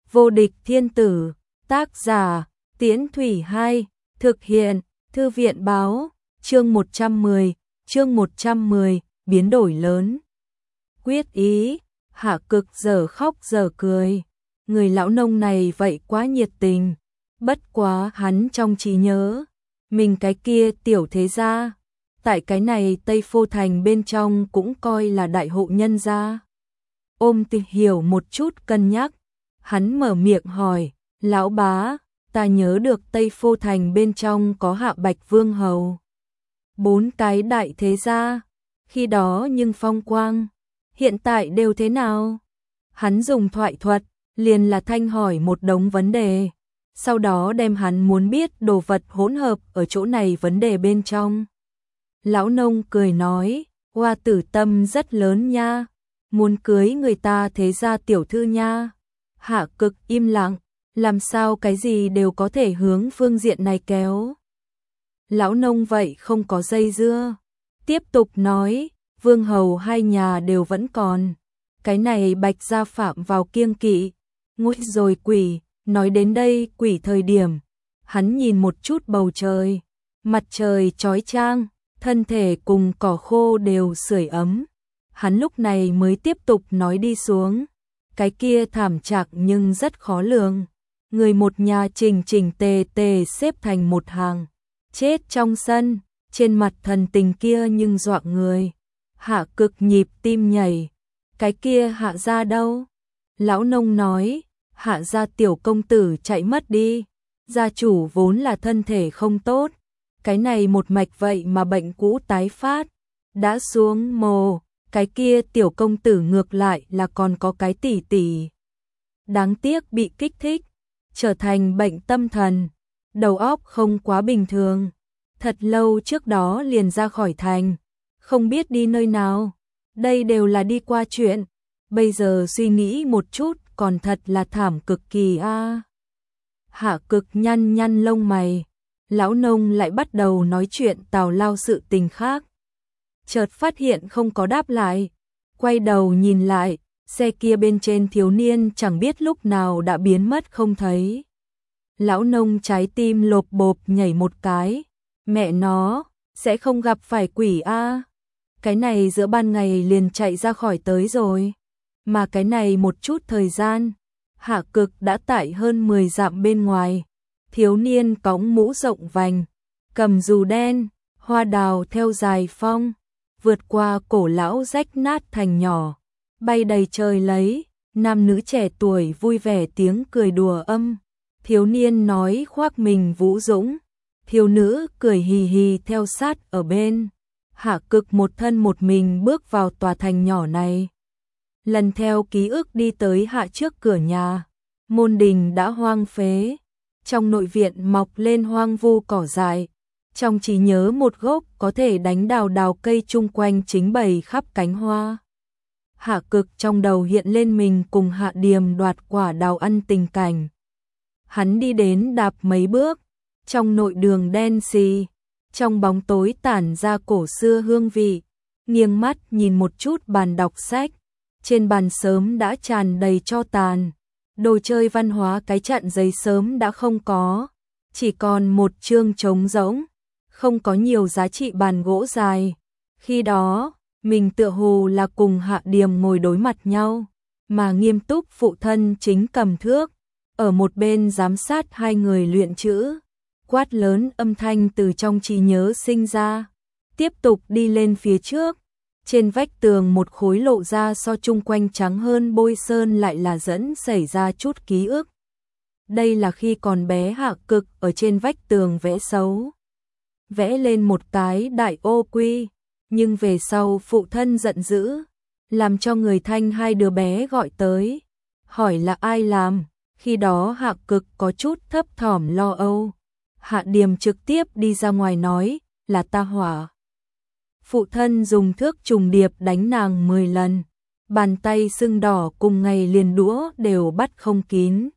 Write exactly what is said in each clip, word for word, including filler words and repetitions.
Vô địch thiên tử, tác giả, Tiễn Thủy Hai, thực hiện, Thư viện báo, chương một trăm mười, chương một trăm mười, biến đổi lớn. Quyết ý, Hạ Cực giờ khóc giờ cười, người lão nông này vậy quá nhiệt tình, bất quá hắn trong trí nhớ, mình cái kia tiểu thế gia, tại cái này Tây Phô Thành bên trong cũng coi là đại hộ nhân gia. Ôm tìm hiểu một chút cân nhắc, hắn mở miệng hỏi, lão bá, ta nhớ được Tây Phô Thành bên trong có Hạ Bạch Vương Hầu. Bốn cái đại thế gia, khi đó nhưng phong quang, hiện tại đều thế nào? Hắn dùng thoại thuật, liền là thanh hỏi một đống vấn đề, sau đó đem hắn muốn biết đồ vật hỗn hợp ở chỗ này vấn đề bên trong. Lão nông cười nói, hoa tử tâm rất lớn nha, muốn cưới người ta thế gia tiểu thư nha. Hạ Cực im lặng, làm sao cái gì đều có thể hướng phương diện này kéo. Lão nông vậy không có dây dưa, tiếp tục nói, vương hầu hai nhà đều vẫn còn, cái này Bạch gia phạm vào kiêng kỵ, ngôi rồi quỷ, nói đến đây quỷ thời điểm, hắn nhìn một chút bầu trời, mặt trời chói chang, thân thể cùng cỏ khô đều sưởi ấm, hắn lúc này mới tiếp tục nói đi xuống, cái kia thảm trạng nhưng rất khó lường, người một nhà chỉnh chỉnh tề tề xếp thành một hàng, chết trong sân, trên mặt thần tình kia nhưng dọa người. Hạ Cực nhịp tim nhảy, cái kia Hạ gia đâu? Lão nông nói, Hạ gia tiểu công tử chạy mất đi, gia chủ vốn là thân thể không tốt, cái này một mạch vậy mà bệnh cũ tái phát, đã xuống mồ, cái kia tiểu công tử ngược lại là còn có cái tỷ tỷ. Đáng tiếc bị kích thích, trở thành bệnh tâm thần, đầu óc không quá bình thường, thật lâu trước đó liền ra khỏi thành, không biết đi nơi nào, đây đều là đi qua chuyện, bây giờ suy nghĩ một chút còn thật là thảm cực kỳ a. À. Hạ Cực nhăn nhăn lông mày, lão nông lại bắt đầu nói chuyện tào lao sự tình khác. Chợt phát hiện không có đáp lại, quay đầu nhìn lại, xe kia bên trên thiếu niên chẳng biết lúc nào đã biến mất không thấy. Lão nông trái tim lộp bộp nhảy một cái, mẹ nó, sẽ không gặp phải quỷ a. À. Cái này giữa ban ngày liền chạy ra khỏi tới rồi, mà cái này một chút thời gian, Hạ Cực đã tại hơn mười dặm bên ngoài, thiếu niên cõng mũ rộng vành, cầm dù đen, hoa đào theo dài phong, vượt qua cổ lão rách nát thành nhỏ, bay đầy trời lấy, nam nữ trẻ tuổi vui vẻ tiếng cười đùa âm, thiếu niên nói khoác mình vũ dũng, thiếu nữ cười hì hì theo sát ở bên. Hạ Cực một thân một mình bước vào tòa thành nhỏ này. Lần theo ký ức đi tới hạ trước cửa nhà, môn đình đã hoang phế, trong nội viện mọc lên hoang vu cỏ dại, trong trí nhớ một gốc có thể đánh đào đào cây chung quanh chính bày khắp cánh hoa. Hạ Cực trong đầu hiện lên mình cùng Hạ Điềm đoạt quả đào ăn tình cảnh. Hắn đi đến đạp mấy bước, trong nội đường đen xì, trong bóng tối tản ra cổ xưa hương vị, nghiêng mắt nhìn một chút bàn đọc sách, trên bàn sớm đã tràn đầy tro tàn, đồ chơi văn hóa cái chặn giấy sớm đã không có, chỉ còn một chương trống rỗng, không có nhiều giá trị bàn gỗ dài. Khi đó, mình tựa hồ là cùng Hạ Điềm ngồi đối mặt nhau, mà nghiêm túc phụ thân chính cầm thước, ở một bên giám sát hai người luyện chữ. Quát lớn âm thanh từ trong trí nhớ sinh ra, tiếp tục đi lên phía trước, trên vách tường một khối lộ ra so chung quanh trắng hơn bôi sơn lại là dẫn xảy ra chút ký ức. Đây là khi còn bé Hạ Cực ở trên vách tường vẽ xấu, vẽ lên một cái đại ô quy, nhưng về sau phụ thân giận dữ, làm cho người Thanh hai đứa bé gọi tới, hỏi là ai làm, khi đó Hạ Cực có chút thấp thỏm lo âu. Hạ Điềm trực tiếp đi ra ngoài nói, là ta hỏa. Phụ thân dùng thước trùng điệp đánh nàng mười lần, bàn tay sưng đỏ cùng ngày liền đũa đều bắt không kín.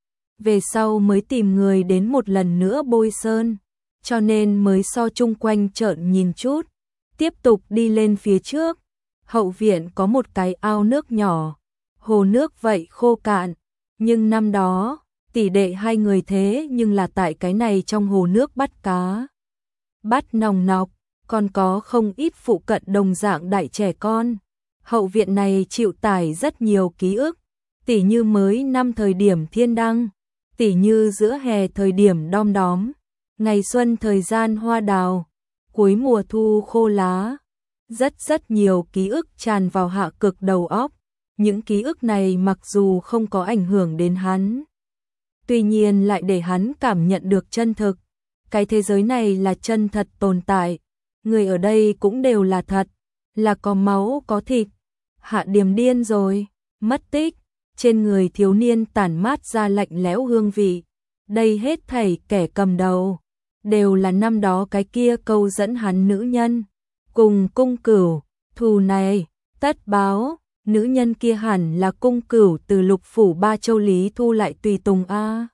Về sau mới tìm người đến một lần nữa bôi sơn, cho nên mới so chung quanh trợn nhìn chút, tiếp tục đi lên phía trước. Hậu viện có một cái ao nước nhỏ, hồ nước vậy khô cạn, Nhưng năm đó, tỷ đệ hai người thế nhưng là tại cái này trong hồ nước bắt cá. Bắt nòng nọc, còn có không ít phụ cận đồng dạng đại trẻ con. Hậu viện này chịu tải rất nhiều ký ức, tỉ như mới năm thời điểm thiên đăng, tỉ như giữa hè thời điểm đom đóm, ngày xuân thời gian hoa đào, cuối mùa thu khô lá. Rất rất nhiều ký ức tràn vào Hạ Cực đầu óc. Những ký ức này mặc dù không có ảnh hưởng đến hắn, tuy nhiên lại để hắn cảm nhận được chân thực. Cái thế giới này là chân thật tồn tại, người ở đây cũng đều là thật, là có máu có thịt. Hạ Điềm điên rồi, mất tích, trên người thiếu niên tản mát ra lạnh lẽo hương vị. Đây hết thảy kẻ cầm đầu, đều là năm đó cái kia câu dẫn hắn nữ nhân. Cùng Cung Cửu, thù này, tất báo, nữ nhân kia hẳn là Cung Cửu từ Lục Phủ Ba Châu Lý thu lại tùy tùng a.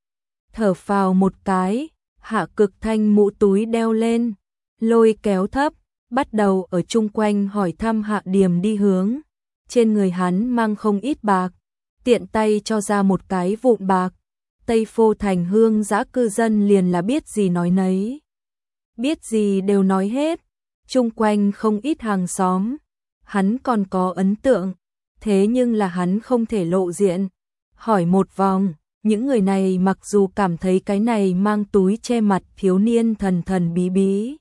Thở phào một cái, Hạ Cực thanh mũ túi đeo lên, lôi kéo thấp, bắt đầu ở chung quanh hỏi thăm Hạ Điềm đi hướng. Trên người hắn mang không ít bạc, tiện tay cho ra một cái vụn bạc. Tây Phô Thành hương dã cư dân liền là biết gì nói nấy, biết gì đều nói hết. Chung quanh không ít hàng xóm, hắn còn có ấn tượng, thế nhưng là hắn không thể lộ diện. Hỏi một vòng, những người này mặc dù cảm thấy cái này mang túi che mặt thiếu niên thần thần bí bí,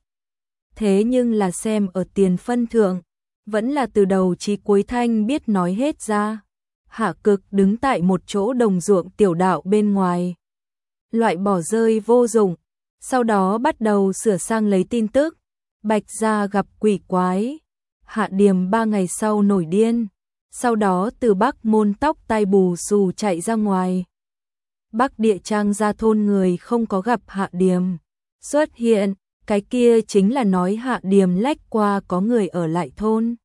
thế nhưng là xem ở tiền phân thượng, vẫn là từ đầu chí cuối thanh biết nói hết ra. Hạ Cực đứng tại một chỗ đồng ruộng tiểu đạo bên ngoài, loại bỏ rơi vô dụng, sau đó bắt đầu sửa sang lấy tin tức. Bạch gia gặp quỷ quái, Hạ Điềm ba ngày sau nổi điên, sau đó từ Bắc Môn tóc tai bù xù chạy ra ngoài. Bắc Địa Trang gia thôn người không có gặp Hạ Điềm xuất hiện, cái kia chính là nói Hạ Điềm lách qua có người ở lại thôn.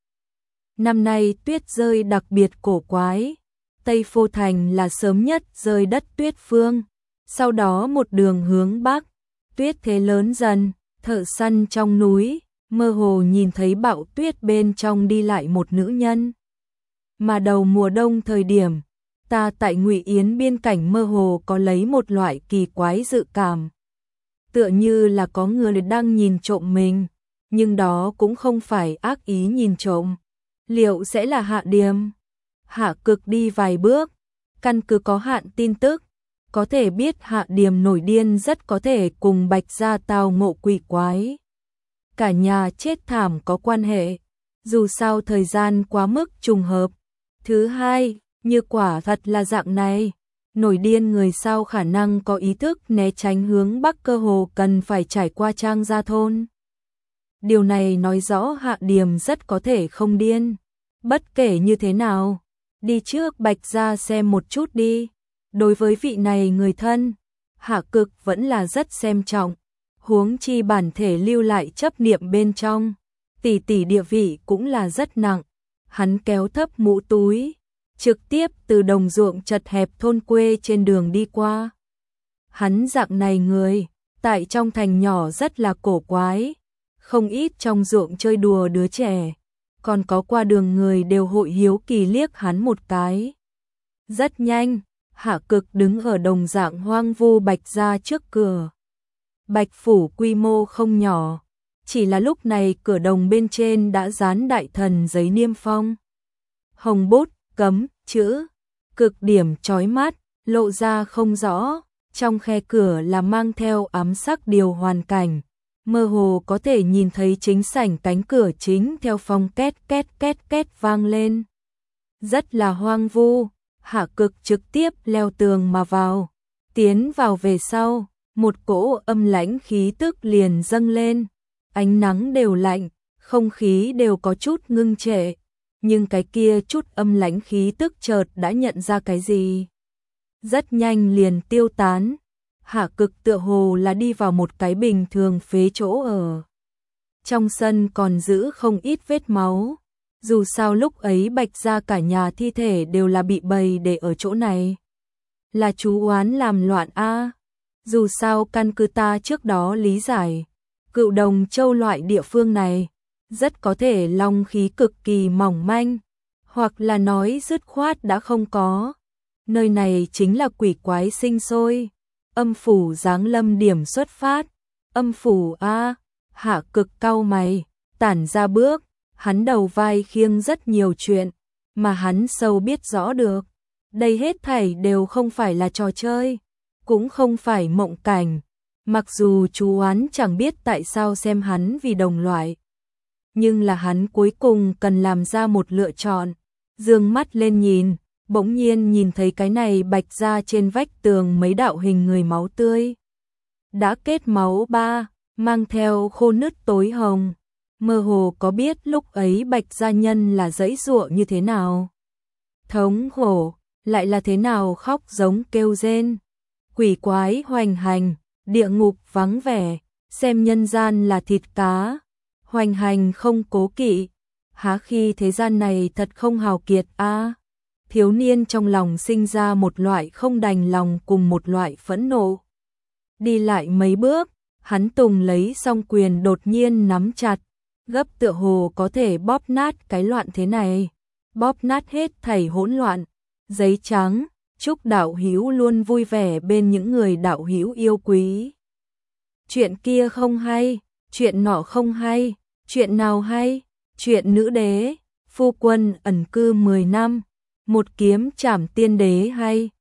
Năm nay tuyết rơi đặc biệt cổ quái, Tây Phô Thành là sớm nhất rơi đất tuyết phương, sau đó một đường hướng Bắc, tuyết thế lớn dần. Thợ săn trong núi, mơ hồ nhìn thấy bão tuyết bên trong đi lại một nữ nhân. Mà đầu mùa đông thời điểm, ta tại Ngụy Yến biên cảnh mơ hồ có lấy một loại kỳ quái dự cảm. Tựa như là có người đang nhìn trộm mình, nhưng đó cũng không phải ác ý nhìn trộm. Liệu sẽ là Hạ Điềm? Hạ Cực đi vài bước, căn cứ có hạn tin tức, có thể biết Hạ Điềm nổi điên rất có thể cùng Bạch gia tao ngộ quỷ quái. Cả nhà chết thảm có quan hệ, dù sao thời gian quá mức trùng hợp. Thứ hai, như quả thật là dạng này, nổi điên người sao khả năng có ý thức né tránh hướng Bắc, cơ hồ cần phải trải qua Trang gia thôn. Điều này nói rõ Hạ Điềm rất có thể không điên. Bất kể như thế nào, đi trước Bạch gia xem một chút đi. Đối với vị này người thân, Hạ Cực vẫn là rất xem trọng, huống chi bản thể lưu lại chấp niệm bên trong, tỷ tỷ địa vị cũng là rất nặng. Hắn kéo thấp mũ túi, trực tiếp từ đồng ruộng chật hẹp thôn quê trên đường đi qua. Hắn dạng này người, tại trong thành nhỏ rất là cổ quái, không ít trong ruộng chơi đùa đứa trẻ, còn có qua đường người đều hội hiếu kỳ liếc hắn một cái. Rất nhanh, Hạ Cực đứng ở đồng dạng hoang vu Bạch gia trước cửa. Bạch phủ quy mô không nhỏ, chỉ là lúc này cửa đồng bên trên đã dán đại thần giấy niêm phong. Hồng bút, cấm, chữ, cực điểm chói mắt, lộ ra không rõ, trong khe cửa là mang theo ám sắc điều hoàn cảnh. Mơ hồ có thể nhìn thấy chính sảnh cánh cửa chính theo phong két két két két vang lên. Rất là hoang vu. Hạ Cực trực tiếp leo tường mà vào, tiến vào về sau, một cỗ âm lãnh khí tức liền dâng lên, ánh nắng đều lạnh, không khí đều có chút ngưng trệ, nhưng cái kia chút âm lãnh khí tức chợt đã nhận ra cái gì, rất nhanh liền tiêu tán. Hạ Cực tựa hồ là đi vào một cái bình thường phế chỗ ở. Trong sân còn giữ không ít vết máu. Dù sao lúc ấy Bạch gia cả nhà thi thể đều là bị bày để ở chỗ này. Là chú oán làm loạn a. Dù sao căn cứ ta trước đó lý giải, Cựu Đồng Châu loại địa phương này rất có thể long khí cực kỳ mỏng manh, hoặc là nói dứt khoát đã không có. Nơi này chính là quỷ quái sinh sôi. Âm phủ giáng lâm điểm xuất phát. Âm phủ a, Hạ Cực cau mày, tản ra bước, hắn đầu vai khiêng rất nhiều chuyện, mà hắn sâu biết rõ được. Đây hết thảy đều không phải là trò chơi, cũng không phải mộng cảnh. Mặc dù chú oán chẳng biết tại sao xem hắn vì đồng loại, nhưng là hắn cuối cùng cần làm ra một lựa chọn. Dương mắt lên nhìn, bỗng nhiên nhìn thấy cái này bạch ra trên vách tường mấy đạo hình người máu tươi. Đã kết máu ba, mang theo khô nứt tối hồng. Mơ hồ có biết lúc ấy bạch gia nhân là dãy giụa như thế nào. Thống khổ, lại là thế nào khóc giống kêu rên. Quỷ quái hoành hành, địa ngục vắng vẻ, xem nhân gian là thịt cá. Hoành hành không cố kỵ, há khi thế gian này thật không hào kiệt a. Thiếu niên trong lòng sinh ra một loại không đành lòng cùng một loại phẫn nộ. Đi lại mấy bước, hắn tùng lấy song quyền đột nhiên nắm chặt, gấp tựa hồ có thể bóp nát cái loạn thế này, bóp nát hết thảy hỗn loạn. Giấy trắng, chúc đạo hữu luôn vui vẻ bên những người đạo hữu yêu quý. Chuyện kia không hay, chuyện nọ không hay, chuyện nào hay? Chuyện nữ đế, phu quân ẩn cư mười năm, một kiếm trảm tiên đế hay?